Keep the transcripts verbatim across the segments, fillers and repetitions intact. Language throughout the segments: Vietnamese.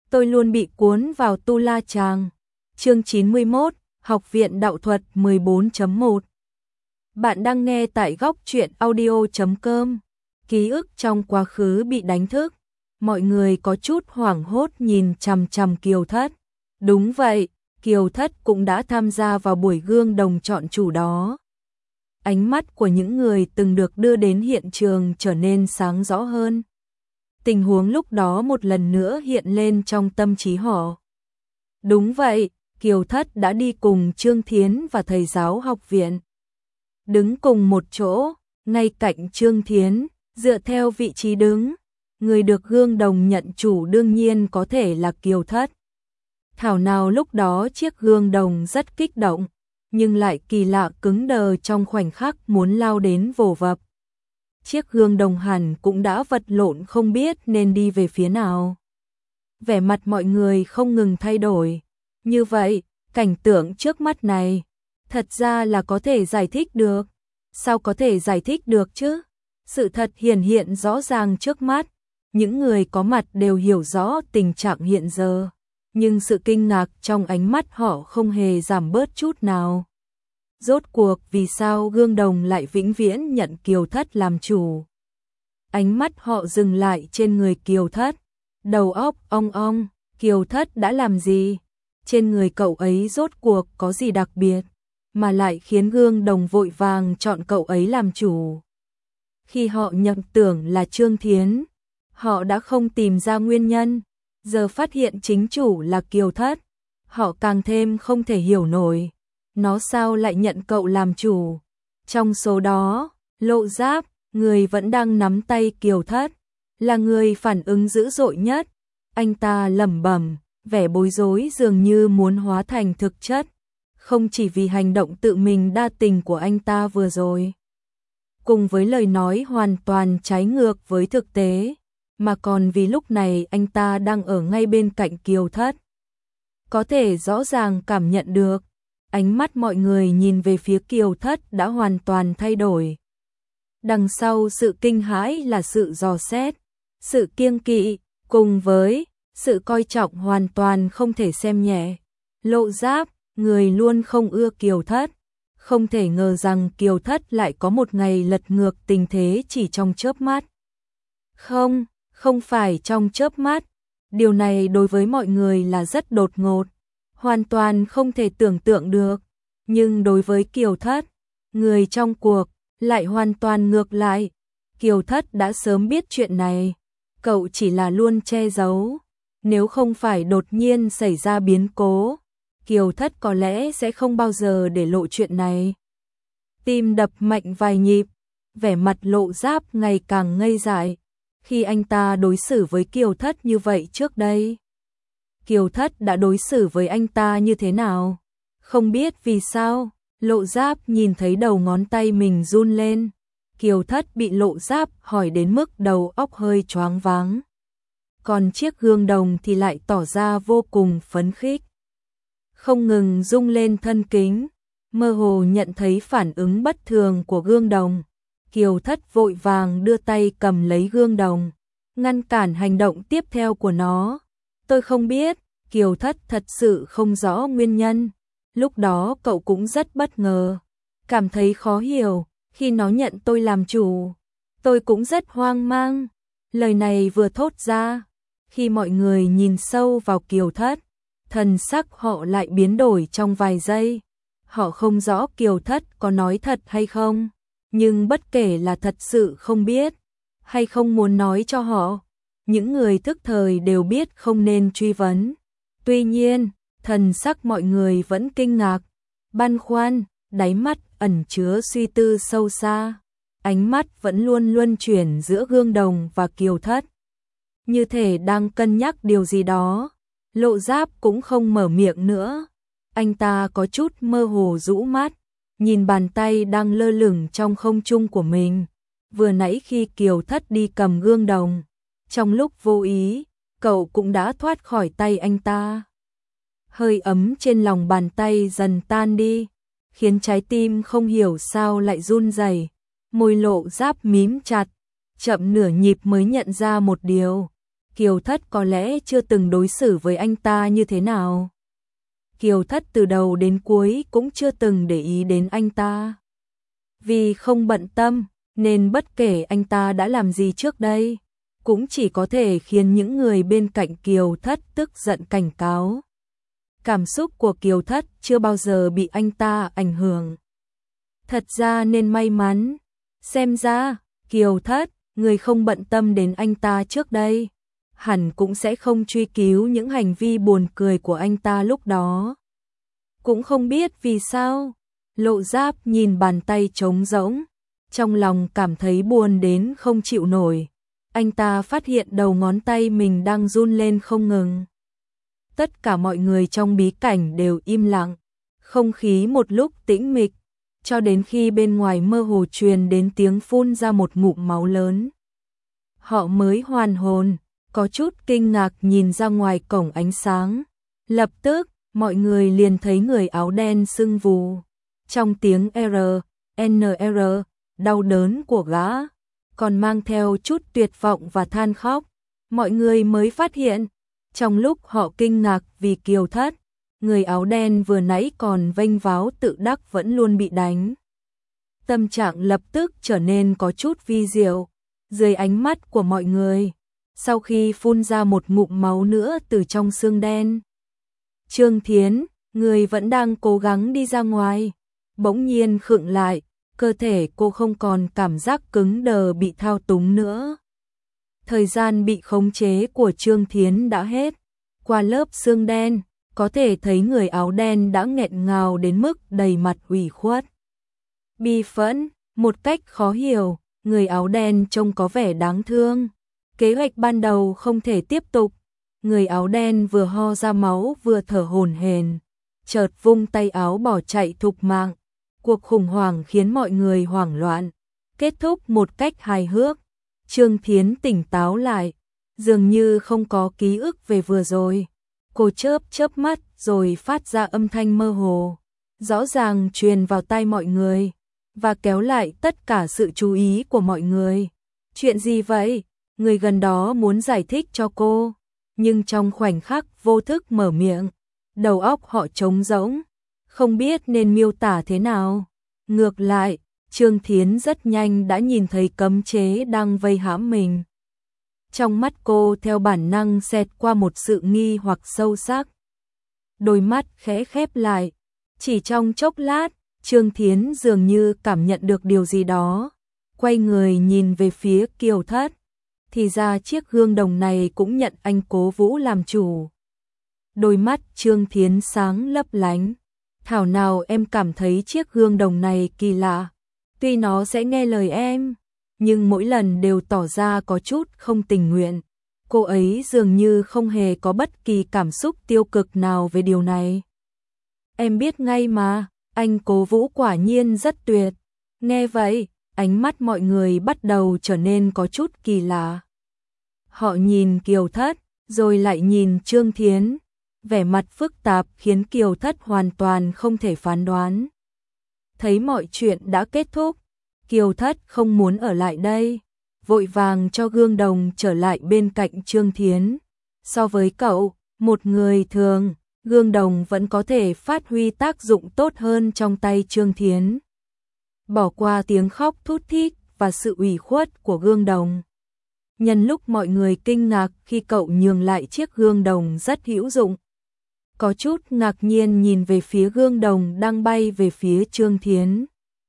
tôi luôn bị cuốn vào tu la chàng. Chương chín mươi mốt, Học viện Đạo thuật mười bốn chấm một. Bạn đang nghe tại góc truyện audio chấm com. Ký ức trong quá khứ bị đánh thức. Mọi người có chút hoảng hốt nhìn chằm chằm Kiều Thất. Đúng vậy, Kiều Thất cũng đã tham gia vào buổi gương đồng chọn chủ đó. Ánh mắt của những người từng được đưa đến hiện trường trở nên sáng rõ hơn. Tình huống lúc đó một lần nữa hiện lên trong tâm trí họ. Đúng vậy, Kiều Thất đã đi cùng Trương Thiến và thầy giáo học viện. Đứng cùng một chỗ, ngay cạnh Trương Thiến, dựa theo vị trí đứng, người được gương đồng nhận chủ đương nhiên có thể là Kiều Thất. Thảo nào lúc đó chiếc gương đồng rất kích động, nhưng lại kỳ lạ cứng đờ trong khoảnh khắc muốn lao đến vồ vập. Chiếc gương đồng hẳn cũng đã vật lộn không biết nên đi về phía nào. Vẻ mặt mọi người không ngừng thay đổi. Như vậy, cảnh tượng trước mắt này, thật ra là có thể giải thích được. Sao có thể giải thích được chứ? Sự thật hiển hiện rõ ràng trước mắt. Những người có mặt đều hiểu rõ tình trạng hiện giờ. Nhưng sự kinh ngạc trong ánh mắt họ không hề giảm bớt chút nào. Rốt cuộc vì sao gương đồng lại vĩnh viễn nhận Kiều Thất làm chủ? Ánh mắt họ dừng lại trên người Kiều Thất. Đầu óc ong ong, Kiều Thất đã làm gì? Trên người cậu ấy rốt cuộc có gì đặc biệt, mà lại khiến gương đồng vội vàng chọn cậu ấy làm chủ? Khi họ nhầm tưởng là Trương Thiến, họ đã không tìm ra nguyên nhân. Giờ phát hiện chính chủ là Kiều Thất, họ càng thêm không thể hiểu nổi. Nó sao lại nhận cậu làm chủ? Trong số đó, Lộ Giáp, người vẫn đang nắm tay Kiều Thất, là người phản ứng dữ dội nhất. Anh ta lẩm bẩm, vẻ bối rối dường như muốn hóa thành thực chất, không chỉ vì hành động tự mình đa tình của anh ta vừa rồi, cùng với lời nói hoàn toàn trái ngược với thực tế, mà còn vì lúc này anh ta đang ở ngay bên cạnh Kiều Thất. Có thể rõ ràng cảm nhận được, ánh mắt mọi người nhìn về phía Kiều Thất đã hoàn toàn thay đổi. Đằng sau sự kinh hãi là sự dò xét, sự kiêng kỵ, cùng với sự coi trọng hoàn toàn không thể xem nhẹ. Lộ Giáp, người luôn không ưa Kiều Thất, không thể ngờ rằng Kiều Thất lại có một ngày lật ngược tình thế chỉ trong chớp mắt. Không, không phải trong chớp mắt. Điều này đối với mọi người là rất đột ngột, hoàn toàn không thể tưởng tượng được. Nhưng đối với Kiều Thất, người trong cuộc, lại hoàn toàn ngược lại. Kiều Thất đã sớm biết chuyện này, cậu chỉ là luôn che giấu. Nếu không phải đột nhiên xảy ra biến cố, Kiều Thất có lẽ sẽ không bao giờ để lộ chuyện này. Tim đập mạnh vài nhịp, vẻ mặt Lộ Giáp ngày càng ngây dại. Khi anh ta đối xử với Kiều Thất như vậy trước đây, Kiều Thất đã đối xử với anh ta như thế nào? Không biết vì sao, Lộ Giáp nhìn thấy đầu ngón tay mình run lên. Kiều Thất bị Lộ Giáp hỏi đến mức đầu óc hơi choáng váng. Còn chiếc gương đồng thì lại tỏ ra vô cùng phấn khích, không ngừng rung lên thân kính, mơ hồ nhận thấy phản ứng bất thường của gương đồng. Kiều Thất vội vàng đưa tay cầm lấy gương đồng, ngăn cản hành động tiếp theo của nó. Tôi không biết, Kiều Thất thật sự không rõ nguyên nhân. Lúc đó cậu cũng rất bất ngờ, cảm thấy khó hiểu. Khi nó nhận tôi làm chủ, tôi cũng rất hoang mang. Lời này vừa thốt ra, khi mọi người nhìn sâu vào Kiều Thất, thần sắc họ lại biến đổi trong vài giây. Họ không rõ Kiều Thất có nói thật hay không, nhưng bất kể là thật sự không biết, hay không muốn nói cho họ, những người thức thời đều biết không nên truy vấn. Tuy nhiên, thần sắc mọi người vẫn kinh ngạc, băn khoăn, đáy mắt ẩn chứa suy tư sâu xa. Ánh mắt vẫn luôn luân chuyển giữa gương đồng và Kiều Thất, như thể đang cân nhắc điều gì đó. Lộ Giáp cũng không mở miệng nữa. Anh ta có chút mơ hồ rũ mắt, nhìn bàn tay đang lơ lửng trong không trung của mình. Vừa nãy khi Kiều Thất đi cầm gương đồng, trong lúc vô ý, cậu cũng đã thoát khỏi tay anh ta. Hơi ấm trên lòng bàn tay dần tan đi, khiến trái tim không hiểu sao lại run rẩy. Môi Lộ Giáp mím chặt, chậm nửa nhịp mới nhận ra một điều. Kiều Thất có lẽ chưa từng đối xử với anh ta như thế nào. Kiều Thất từ đầu đến cuối cũng chưa từng để ý đến anh ta. Vì không bận tâm, nên bất kể anh ta đã làm gì trước đây, cũng chỉ có thể khiến những người bên cạnh Kiều Thất tức giận cảnh cáo. Cảm xúc của Kiều Thất chưa bao giờ bị anh ta ảnh hưởng. Thật ra nên may mắn. Xem ra, Kiều Thất, người không bận tâm đến anh ta trước đây, hẳn cũng sẽ không truy cứu những hành vi buồn cười của anh ta lúc đó. Cũng không biết vì sao, Lộ Giáp nhìn bàn tay trống rỗng, trong lòng cảm thấy buồn đến không chịu nổi. Anh ta phát hiện đầu ngón tay mình đang run lên không ngừng. Tất cả mọi người trong bí cảnh đều im lặng, không khí một lúc tĩnh mịch, cho đến khi bên ngoài mơ hồ truyền đến tiếng phun ra một ngụm máu lớn. Họ mới hoàn hồn, có chút kinh ngạc nhìn ra ngoài cổng ánh sáng. Lập tức, mọi người liền thấy người áo đen sưng vù. Trong tiếng R, N R, đau đớn của gã, còn mang theo chút tuyệt vọng và than khóc. Mọi người mới phát hiện, trong lúc họ kinh ngạc vì Kiều Thất, người áo đen vừa nãy còn vênh váo tự đắc vẫn luôn bị đánh. Tâm trạng lập tức trở nên có chút vi diệu, dưới ánh mắt của mọi người, sau khi phun ra một ngụm máu nữa từ trong xương đen. Trương Thiến, người vẫn đang cố gắng đi ra ngoài, bỗng nhiên khựng lại, cơ thể cô không còn cảm giác cứng đờ bị thao túng nữa. Thời gian bị khống chế của Trương Thiến đã hết, qua lớp xương đen, có thể thấy người áo đen đã nghẹn ngào đến mức đầy mặt ủy khuất. Bi phẫn, một cách khó hiểu, người áo đen trông có vẻ đáng thương. Kế hoạch ban đầu không thể tiếp tục, người áo đen vừa ho ra máu vừa thở hổn hển, chợt vung tay áo bỏ chạy thục mạng. Cuộc khủng hoảng khiến mọi người hoảng loạn, kết thúc một cách hài hước. Trương Thiến tỉnh táo lại, dường như không có ký ức về vừa rồi. Cô chớp chớp mắt rồi phát ra âm thanh mơ hồ, rõ ràng truyền vào tai mọi người, và kéo lại tất cả sự chú ý của mọi người. Chuyện gì vậy? Người gần đó muốn giải thích cho cô, nhưng trong khoảnh khắc vô thức mở miệng, đầu óc họ trống rỗng, không biết nên miêu tả thế nào. Ngược lại, Trương Thiến rất nhanh đã nhìn thấy cấm chế đang vây hãm mình. Trong mắt cô theo bản năng xẹt qua một sự nghi hoặc sâu sắc. Đôi mắt khẽ khép lại, chỉ trong chốc lát, Trương Thiến dường như cảm nhận được điều gì đó, quay người nhìn về phía Kiều Thất. Thì ra chiếc gương đồng này cũng nhận anh Cố Vũ làm chủ. Đôi mắt Trương Thiến sáng lấp lánh. Thảo nào em cảm thấy chiếc gương đồng này kỳ lạ. Tuy nó sẽ nghe lời em, nhưng mỗi lần đều tỏ ra có chút không tình nguyện. Cô ấy dường như không hề có bất kỳ cảm xúc tiêu cực nào về điều này. Em biết ngay mà, anh Cố Vũ quả nhiên rất tuyệt. Nghe vậy, ánh mắt mọi người bắt đầu trở nên có chút kỳ lạ. Họ nhìn Kiều Thất, rồi lại nhìn Trương Thiến. Vẻ mặt phức tạp khiến Kiều Thất hoàn toàn không thể phán đoán. Thấy mọi chuyện đã kết thúc, Kiều Thất không muốn ở lại đây, vội vàng cho gương đồng trở lại bên cạnh Trương Thiến. So với cậu, một người thường, gương đồng vẫn có thể phát huy tác dụng tốt hơn trong tay Trương Thiến. Bỏ qua tiếng khóc thút thít và sự ủy khuất của gương đồng. Nhân lúc mọi người kinh ngạc khi cậu nhường lại chiếc gương đồng rất hữu dụng, có chút ngạc nhiên nhìn về phía gương đồng đang bay về phía Trương Thiến.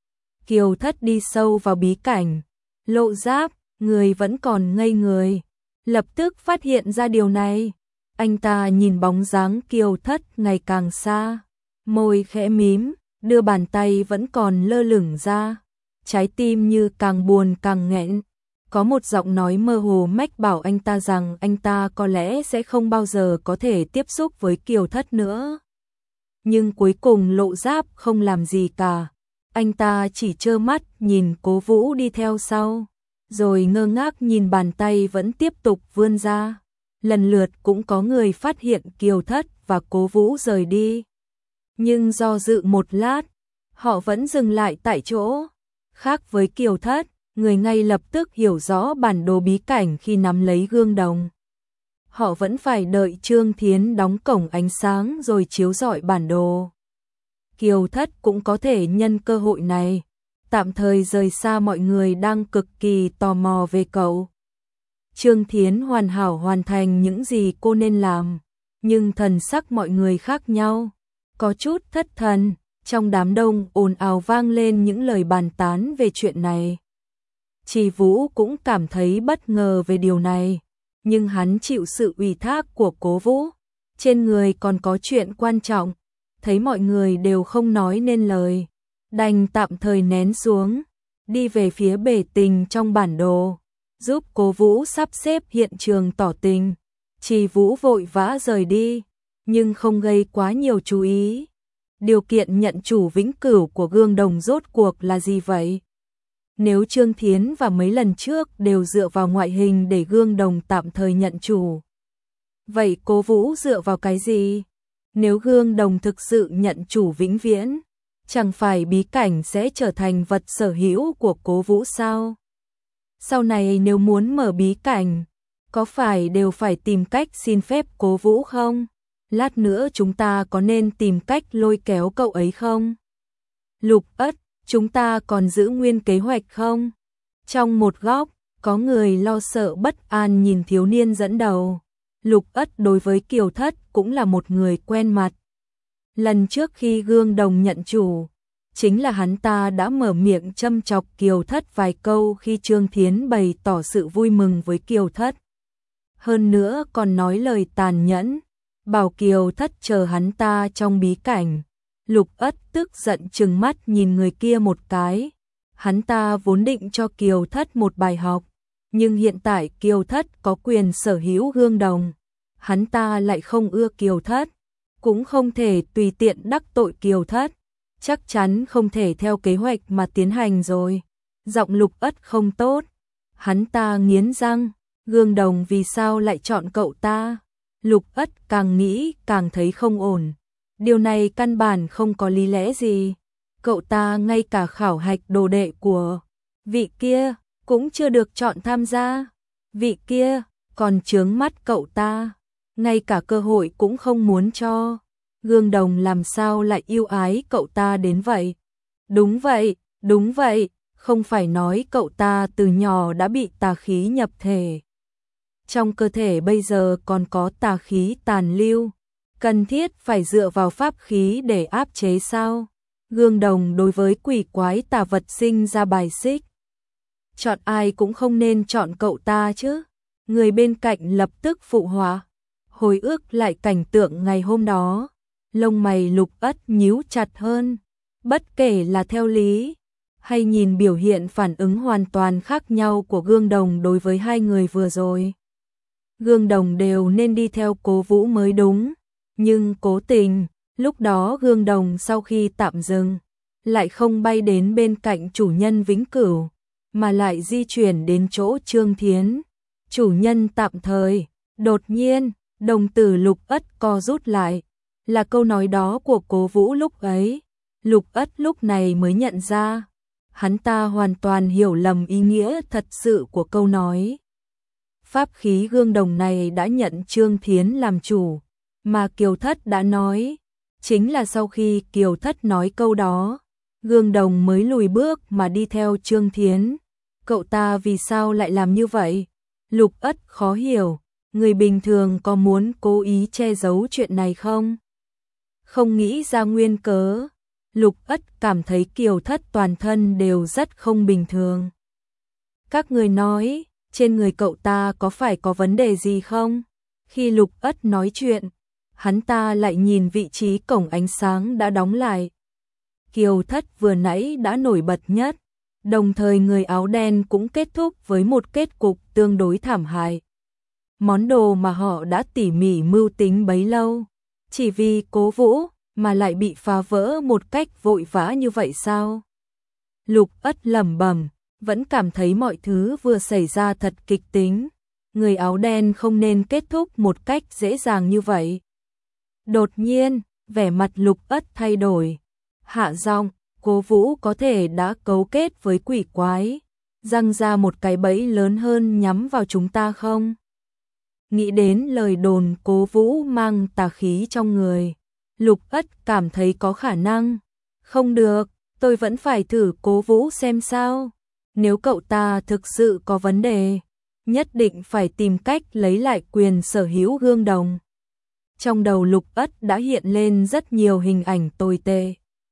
Kiều Thất đi sâu vào bí cảnh, Lộ Giáp, người vẫn còn ngây người, lập tức phát hiện ra điều này. Anh ta nhìn bóng dáng Kiều Thất ngày càng xa, môi khẽ mím, đưa bàn tay vẫn còn lơ lửng ra, trái tim như càng buồn càng nghẹn. Có một giọng nói mơ hồ mách bảo anh ta rằng anh ta có lẽ sẽ không bao giờ có thể tiếp xúc với Kiều Thất nữa. Nhưng cuối cùng Lộ Giáp không làm gì cả. Anh ta chỉ trơ mắt nhìn Cố Vũ đi theo sau, rồi ngơ ngác nhìn bàn tay vẫn tiếp tục vươn ra. Lần lượt cũng có người phát hiện Kiều Thất và Cố Vũ rời đi. Nhưng do dự một lát, họ vẫn dừng lại tại chỗ. Khác với Kiều Thất, người ngay lập tức hiểu rõ bản đồ bí cảnh khi nắm lấy gương đồng. họ vẫn phải đợi Trương Thiến đóng cổng ánh sáng rồi chiếu rọi bản đồ. Kiều Thất cũng có thể nhân cơ hội này, tạm thời rời xa mọi người đang cực kỳ tò mò về cậu. Trương Thiến hoàn hảo hoàn thành những gì cô nên làm, nhưng thần sắc mọi người khác nhau, có chút thất thần, trong đám đông ồn ào vang lên những lời bàn tán về chuyện này. Trì Vũ cũng cảm thấy bất ngờ về điều này, nhưng hắn chịu sự ủy thác của Cố Vũ, trên người còn có chuyện quan trọng, thấy mọi người đều không nói nên lời, đành tạm thời nén xuống, đi về phía bể tình trong bản đồ, giúp Cố Vũ sắp xếp hiện trường tỏ tình. Trì Vũ vội vã rời đi, nhưng không gây quá nhiều chú ý. Điều kiện nhận chủ vĩnh cửu của Gương Đồng rốt cuộc là gì vậy? Nếu Trương Thiến và mấy lần trước đều dựa vào ngoại hình để Gương Đồng tạm thời nhận chủ, vậy Cố Vũ dựa vào cái gì? Nếu Gương Đồng thực sự nhận chủ vĩnh viễn, chẳng phải bí cảnh sẽ trở thành vật sở hữu của Cố Vũ sao? Sau này nếu muốn mở bí cảnh, có phải đều phải tìm cách xin phép Cố Vũ không? Lát nữa chúng ta có nên tìm cách lôi kéo cậu ấy không? Lục Ất, chúng ta còn giữ nguyên kế hoạch không? Trong một góc, có người lo sợ bất an nhìn thiếu niên dẫn đầu. Lục Ất đối với Kiều Thất cũng là một người quen mặt. Lần trước khi Gương Đồng nhận chủ, chính là hắn ta đã mở miệng châm chọc Kiều Thất vài câu khi Trương Thiến bày tỏ sự vui mừng với Kiều Thất. Hơn nữa còn nói lời tàn nhẫn, bảo Kiều Thất chờ hắn ta trong bí cảnh. Lục Ất tức giận trừng mắt nhìn người kia một cái. Hắn ta vốn định cho Kiều Thất một bài học, nhưng hiện tại Kiều Thất có quyền sở hữu Gương Đồng. Hắn ta lại không ưa Kiều Thất, cũng không thể tùy tiện đắc tội Kiều Thất. Chắc chắn không thể theo kế hoạch mà tiến hành rồi. Giọng Lục Ất không tốt. Hắn ta nghiến răng, Gương Đồng vì sao lại chọn cậu ta? Lục Ất càng nghĩ càng thấy không ổn. Điều này căn bản không có lý lẽ gì. Cậu ta ngay cả khảo hạch đồ đệ của vị kia cũng chưa được chọn tham gia. Vị kia còn chướng mắt cậu ta, ngay cả cơ hội cũng không muốn cho. Gương Đồng làm sao lại yêu ái cậu ta đến vậy? Đúng vậy, đúng vậy, không phải nói cậu ta từ nhỏ đã bị tà khí nhập thể. Trong cơ thể bây giờ còn có tà khí tàn lưu, cần thiết phải dựa vào pháp khí để áp chế sao? Gương Đồng đối với quỷ quái tà vật sinh ra bài xích. Chọn ai cũng không nên chọn cậu ta chứ. Người bên cạnh lập tức phụ họa. Hồi ức lại cảnh tượng ngày hôm đó, lông mày Lục Ất nhíu chặt hơn. Bất kể là theo lý, hay nhìn biểu hiện phản ứng hoàn toàn khác nhau của Gương Đồng đối với hai người vừa rồi, Gương Đồng đều nên đi theo Cố Vũ mới đúng. Nhưng cố tình, lúc đó Gương Đồng sau khi tạm dừng, lại không bay đến bên cạnh chủ nhân vĩnh cửu, mà lại di chuyển đến chỗ Trương Thiến, chủ nhân tạm thời. Đột nhiên, đồng tử Lục Ất co rút lại, là câu nói đó của Cố Vũ lúc ấy. Lục Ất lúc này mới nhận ra, hắn ta hoàn toàn hiểu lầm ý nghĩa thật sự của câu nói. Pháp khí Gương Đồng này đã nhận Trương Thiến làm chủ, mà Kiều Thất đã nói, chính là sau khi Kiều Thất nói câu đó, Gương Đồng mới lùi bước mà đi theo Trương Thiến. Cậu ta vì sao lại làm như vậy? Lục Ất khó hiểu, người bình thường có muốn cố ý che giấu chuyện này không? Không nghĩ ra nguyên cớ, Lục Ất cảm thấy Kiều Thất toàn thân đều rất không bình thường. Các người nói, trên người cậu ta có phải có vấn đề gì không? Khi Lục Ất nói chuyện, hắn ta lại nhìn vị trí cổng ánh sáng đã đóng lại. Kiều Thất vừa nãy đã nổi bật nhất, đồng thời người áo đen cũng kết thúc với một kết cục tương đối thảm hại. Món đồ mà họ đã tỉ mỉ mưu tính bấy lâu, chỉ vì Cố Vũ mà lại bị phá vỡ một cách vội vã như vậy sao? Lục Ất lẩm bẩm, vẫn cảm thấy mọi thứ vừa xảy ra thật kịch tính. Người áo đen không nên kết thúc một cách dễ dàng như vậy. Đột nhiên, vẻ mặt Lục Ất thay đổi. Hạ giọng, Cố Vũ có thể đã cấu kết với quỷ quái, răng ra một cái bẫy lớn hơn nhắm vào chúng ta không? Nghĩ đến lời đồn Cố Vũ mang tà khí trong người, Lục Ất cảm thấy có khả năng. Không được, tôi vẫn phải thử Cố Vũ xem sao. Nếu cậu ta thực sự có vấn đề, nhất định phải tìm cách lấy lại quyền sở hữu gương đồng. Trong đầu Lục Ất đã hiện lên rất nhiều hình ảnh tồi tệ.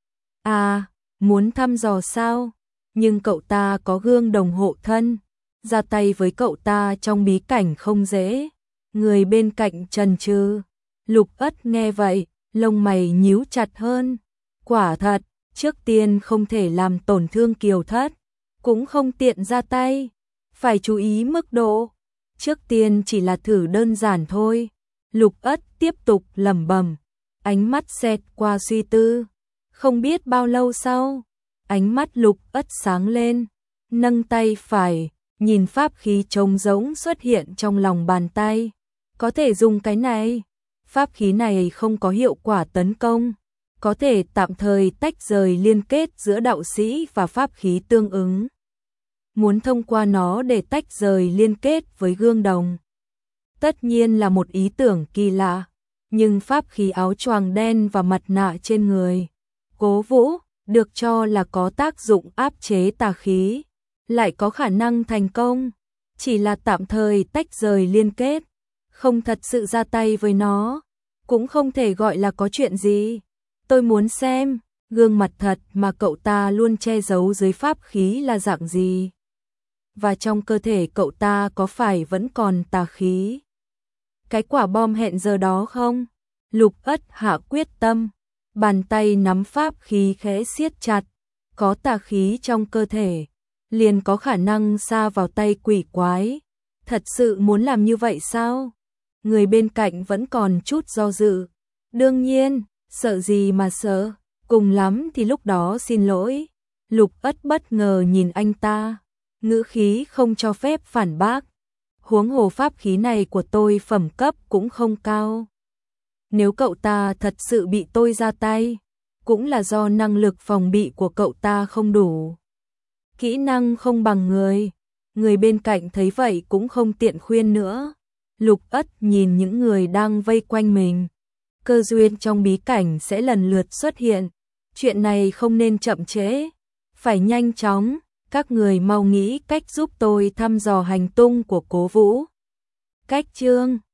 À, muốn thăm dò sao? Nhưng cậu ta có gương đồng hộ thân, ra tay với cậu ta trong bí cảnh không dễ. Người bên cạnh chần chừ. Lục Ất nghe vậy, lông mày nhíu chặt hơn. Quả thật, trước tiên không thể làm tổn thương Kiều Thất, cũng không tiện ra tay, phải chú ý mức độ. Trước tiên chỉ là thử đơn giản thôi. Lục Ất tiếp tục lẩm bẩm, ánh mắt xẹt qua suy tư. Không biết bao lâu sau, ánh mắt Lục Ất sáng lên, nâng tay phải, nhìn pháp khí trống rỗng xuất hiện trong lòng bàn tay. Có thể dùng cái này. Pháp khí này không có hiệu quả tấn công, có thể tạm thời tách rời liên kết giữa đạo sĩ và pháp khí tương ứng. Muốn thông qua nó để tách rời liên kết với gương đồng, tất nhiên là một ý tưởng kỳ lạ, nhưng pháp khí áo choàng đen và mặt nạ trên người Cố Vũ được cho là có tác dụng áp chế tà khí, lại có khả năng thành công, chỉ là tạm thời tách rời liên kết, không thật sự ra tay với nó, cũng không thể gọi là có chuyện gì. Tôi muốn xem, gương mặt thật mà cậu ta luôn che giấu dưới pháp khí là dạng gì. Và trong cơ thể cậu ta có phải vẫn còn tà khí? Cái quả bom hẹn giờ đó không? Lục Ất hạ quyết tâm, bàn tay nắm pháp khí khẽ siết chặt, có tà khí trong cơ thể, liền có khả năng sa vào tay quỷ quái. Thật sự muốn làm như vậy sao? Người bên cạnh vẫn còn chút do dự. Đương nhiên, sợ gì mà sợ, cùng lắm thì lúc đó xin lỗi. Lục Ất bất ngờ nhìn anh ta, ngữ khí không cho phép phản bác. Huống hồ pháp khí này của tôi phẩm cấp cũng không cao. Nếu cậu ta thật sự bị tôi ra tay, cũng là do năng lực phòng bị của cậu ta không đủ. Kỹ năng không bằng người. Người bên cạnh thấy vậy cũng không tiện khuyên nữa. Lục Ất nhìn những người đang vây quanh mình. Cơ duyên trong bí cảnh sẽ lần lượt xuất hiện. Chuyện này không nên chậm trễ, phải nhanh chóng. Các người mau nghĩ cách giúp tôi thăm dò hành tung của Cố Vũ. Cách chương